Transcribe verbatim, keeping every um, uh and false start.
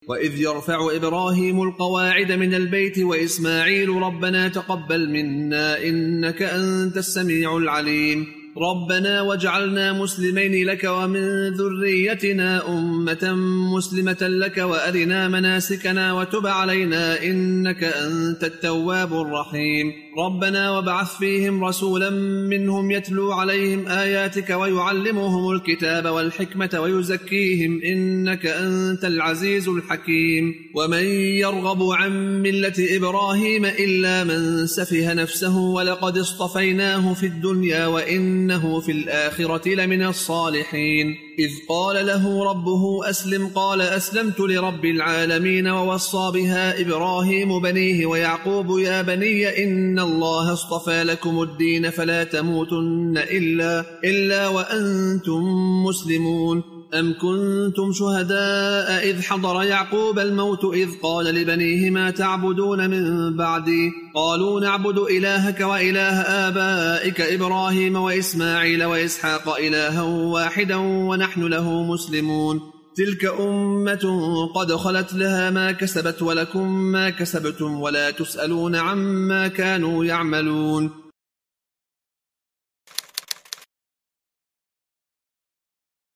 وإذ يرفع إبراهيم القواعد من البيت وإسماعيل ربنا تقبل منا إنك أنت السميع العليم ربنا واجعلنا مسلمين لك ومن ذريتنا أمة مسلمة لك وأرنا مناسكنا وتب علينا إنك أنت التواب الرحيم ربنا وابعث فيهم رسولا منهم يتلو عليهم آياتك ويعلمهم الكتاب والحكمة ويزكيهم إنك أنت العزيز الحكيم ومن يرغب عن ملة إبراهيم إلا من سفه نفسه ولقد اصطفيناه في الدنيا وإنه في الآخرة لمن الصالحين إذ قال له ربه أسلم قال أسلمت لرب العالمين ووصى بها إبراهيم بنيه ويعقوب يا بني إن الله اصطفى لكم الدين فلا تموتن إلا, إلا وأنتم مسلمون أم كنتم شهداء إذ حضر يعقوب الموت إذ قال لبنيه ما تعبدون من بعدي قالوا نعبد إلهك وإله آبائك إبراهيم وإسماعيل وإسحاق إلها واحدا ونحن له مسلمون تلك أمة قد خلت لها ما كسبت ولكم ما كسبتم ولا تسألون عما كانوا يعملون